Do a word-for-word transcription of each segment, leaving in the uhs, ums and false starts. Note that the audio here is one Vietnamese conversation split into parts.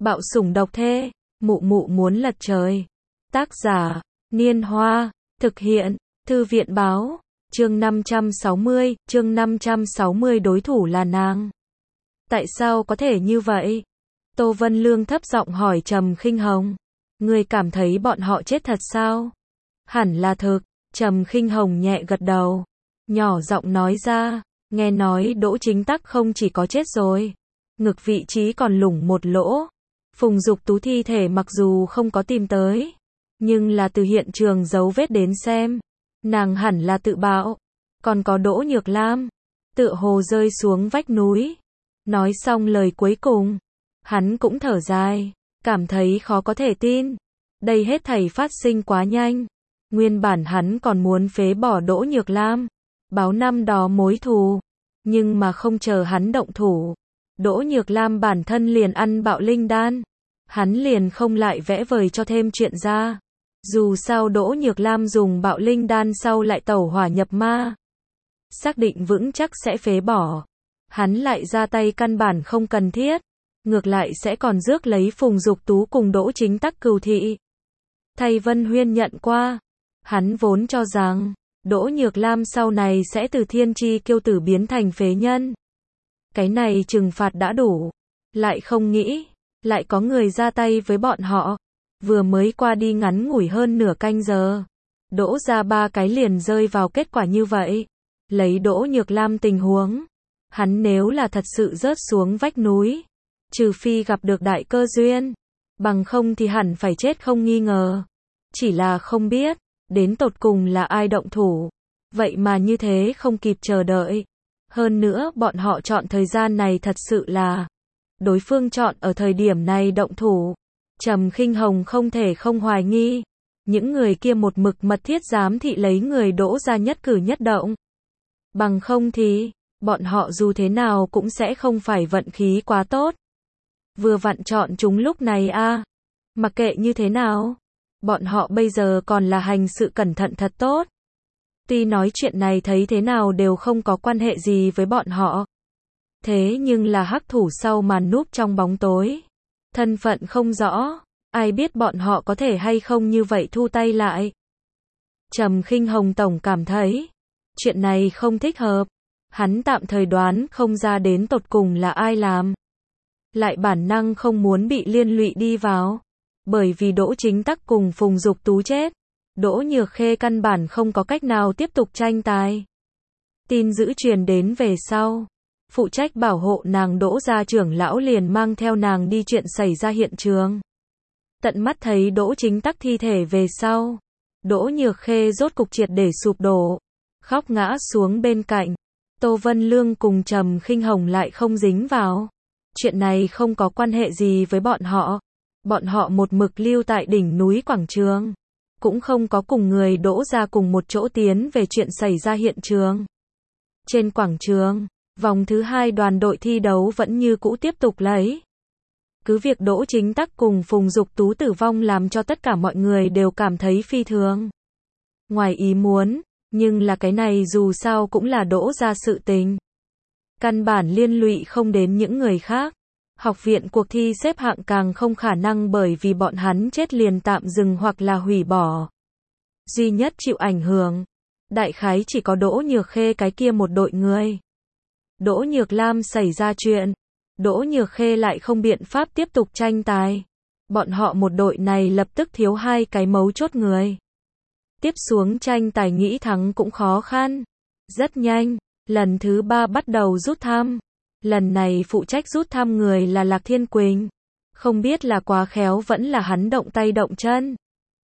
Bạo sủng độc thê, mụ mụ muốn lật trời. Tác giả, Niên Hoa, thực hiện, Thư viện báo, chương năm trăm sáu mươi, chương năm trăm sáu mươi đối thủ là nàng. Tại sao có thể như vậy? Tô Vân Lương thấp giọng hỏi Trầm Khinh Hồng. Ngươi cảm thấy bọn họ chết thật sao? Hẳn là thực, Trầm Khinh Hồng nhẹ gật đầu, nhỏ giọng nói ra, nghe nói Đỗ Chính Tắc không chỉ có chết rồi, ngực vị trí còn lủng một lỗ. Phùng Dục Tú thi thể mặc dù không có tìm tới, nhưng là từ hiện trường dấu vết đến xem, nàng hẳn là tự bạo. Còn có Đỗ Nhược Lam, tựa hồ rơi xuống vách núi. Nói xong lời cuối cùng, hắn cũng thở dài, cảm thấy khó có thể tin. Đây hết thảy phát sinh quá nhanh. Nguyên bản hắn còn muốn phế bỏ Đỗ Nhược Lam, báo năm đó mối thù, nhưng mà không chờ hắn động thủ, Đỗ Nhược Lam bản thân liền ăn bạo linh đan, hắn liền không lại vẽ vời cho thêm chuyện ra. Dù sao Đỗ Nhược Lam dùng bạo linh đan sau lại tẩu hỏa nhập ma, xác định vững chắc sẽ phế bỏ, hắn lại ra tay căn bản không cần thiết, ngược lại sẽ còn rước lấy Phùng Dục Tú cùng Đỗ Chính Tắc cừu thị. Thầy Vân Huyên nhận qua, hắn vốn cho rằng Đỗ Nhược Lam sau này sẽ từ thiên chi kiêu tử biến thành phế nhân. Cái này trừng phạt đã đủ, lại không nghĩ, lại có người ra tay với bọn họ. Vừa mới qua đi ngắn ngủi hơn nửa canh giờ, Đỗ ra ba cái liền rơi vào kết quả như vậy. Lấy Đỗ Nhược Lam tình huống, hắn nếu là thật sự rớt xuống vách núi, trừ phi gặp được đại cơ duyên, bằng không thì hẳn phải chết không nghi ngờ. Chỉ là không biết, đến tột cùng là ai động thủ, vậy mà như thế không kịp chờ đợi. Hơn nữa bọn họ chọn thời gian này thật sự là, đối phương chọn ở thời điểm này động thủ. Trầm Khinh Hồng không thể không hoài nghi, những người kia một mực mật thiết giám thị lấy người Đỗ ra nhất cử nhất động. Bằng không thì, bọn họ dù thế nào cũng sẽ không phải vận khí quá tốt. Vừa vặn chọn chúng lúc này a, à. Mặc kệ như thế nào, bọn họ bây giờ còn là hành sự cẩn thận thật tốt. Tuy nói chuyện này thấy thế nào đều không có quan hệ gì với bọn họ. Thế nhưng là hắc thủ sau màn núp trong bóng tối, thân phận không rõ, ai biết bọn họ có thể hay không như vậy thu tay lại. Trầm Khinh Hồng tổng cảm thấy, chuyện này không thích hợp, hắn tạm thời đoán không ra đến tột cùng là ai làm. Lại bản năng không muốn bị liên lụy đi vào, bởi vì Đỗ Chính Tắc cùng Phùng Dục Tú chết, Đỗ Nhược Khê căn bản không có cách nào tiếp tục tranh tài. Tin dữ truyền đến về sau, phụ trách bảo hộ nàng Đỗ gia trưởng lão liền mang theo nàng đi chuyện xảy ra hiện trường. Tận mắt thấy Đỗ Chính Tắc thi thể về sau, Đỗ Nhược Khê rốt cục triệt để sụp đổ, khóc ngã xuống bên cạnh. Tô Vân Lương cùng Trầm Khinh Hồng lại không dính vào. Chuyện này không có quan hệ gì với bọn họ. Bọn họ một mực lưu tại đỉnh núi quảng trường, cũng không có cùng người Đỗ ra cùng một chỗ tiến về chuyện xảy ra hiện trường. Trên quảng trường, vòng thứ hai đoàn đội thi đấu vẫn như cũ tiếp tục lấy. Cứ việc Đỗ Chính Tắc cùng Phùng Dục Tú tử vong làm cho tất cả mọi người đều cảm thấy phi thường ngoài ý muốn, nhưng là cái này dù sao cũng là Đỗ ra sự tình, căn bản liên lụy không đến những người khác. Học viện cuộc thi xếp hạng càng không khả năng bởi vì bọn hắn chết liền tạm dừng hoặc là hủy bỏ. Duy nhất chịu ảnh hưởng, đại khái chỉ có Đỗ Nhược Khê cái kia một đội người. Đỗ Nhược Lam xảy ra chuyện, Đỗ Nhược Khê lại không biện pháp tiếp tục tranh tài. Bọn họ một đội này lập tức thiếu hai cái mấu chốt người. Tiếp xuống tranh tài nghĩ thắng cũng khó khăn. Rất nhanh, lần thứ ba bắt đầu rút thăm. Lần này phụ trách rút thăm người là Lạc Thiên Quỳnh. Không biết là quá khéo vẫn là hắn động tay động chân.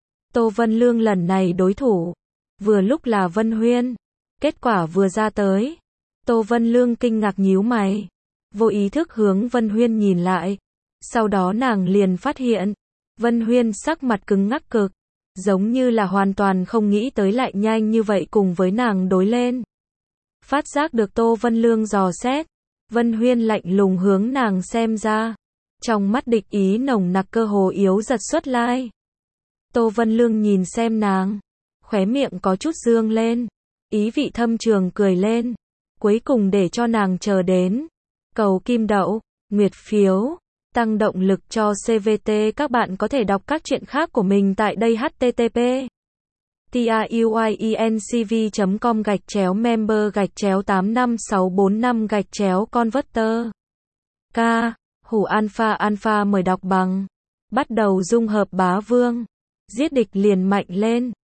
Tô Vân Lương lần này đối thủ, vừa lúc là Vân Huyên. Kết quả vừa ra tới, Tô Vân Lương kinh ngạc nhíu mày, vô ý thức hướng Vân Huyên nhìn lại. Sau đó nàng liền phát hiện, Vân Huyên sắc mặt cứng ngắc cực, giống như là hoàn toàn không nghĩ tới lại nhanh như vậy cùng với nàng đối lên. Phát giác được Tô Vân Lương dò xét, Vân Huyên lạnh lùng hướng nàng xem ra, trong mắt địch ý nồng nặc cơ hồ yếu giật xuất lai. Tô Vân Lương nhìn xem nàng, khóe miệng có chút dương lên, ý vị thâm trường cười lên, cuối cùng để cho nàng chờ đến. Cầu kim đậu, nguyệt phiếu, tăng động lực cho xê vê tê. Các bạn có thể đọc các chuyện khác của mình tại đây h t t p truyencv chấm com gạch chéo member gạch chéo tám năm sáu bốn năm gạch chéo converter. K. Hủ alpha alpha mời đọc bằng. Bắt đầu dung hợp bá vương. Giết địch liền mạnh lên.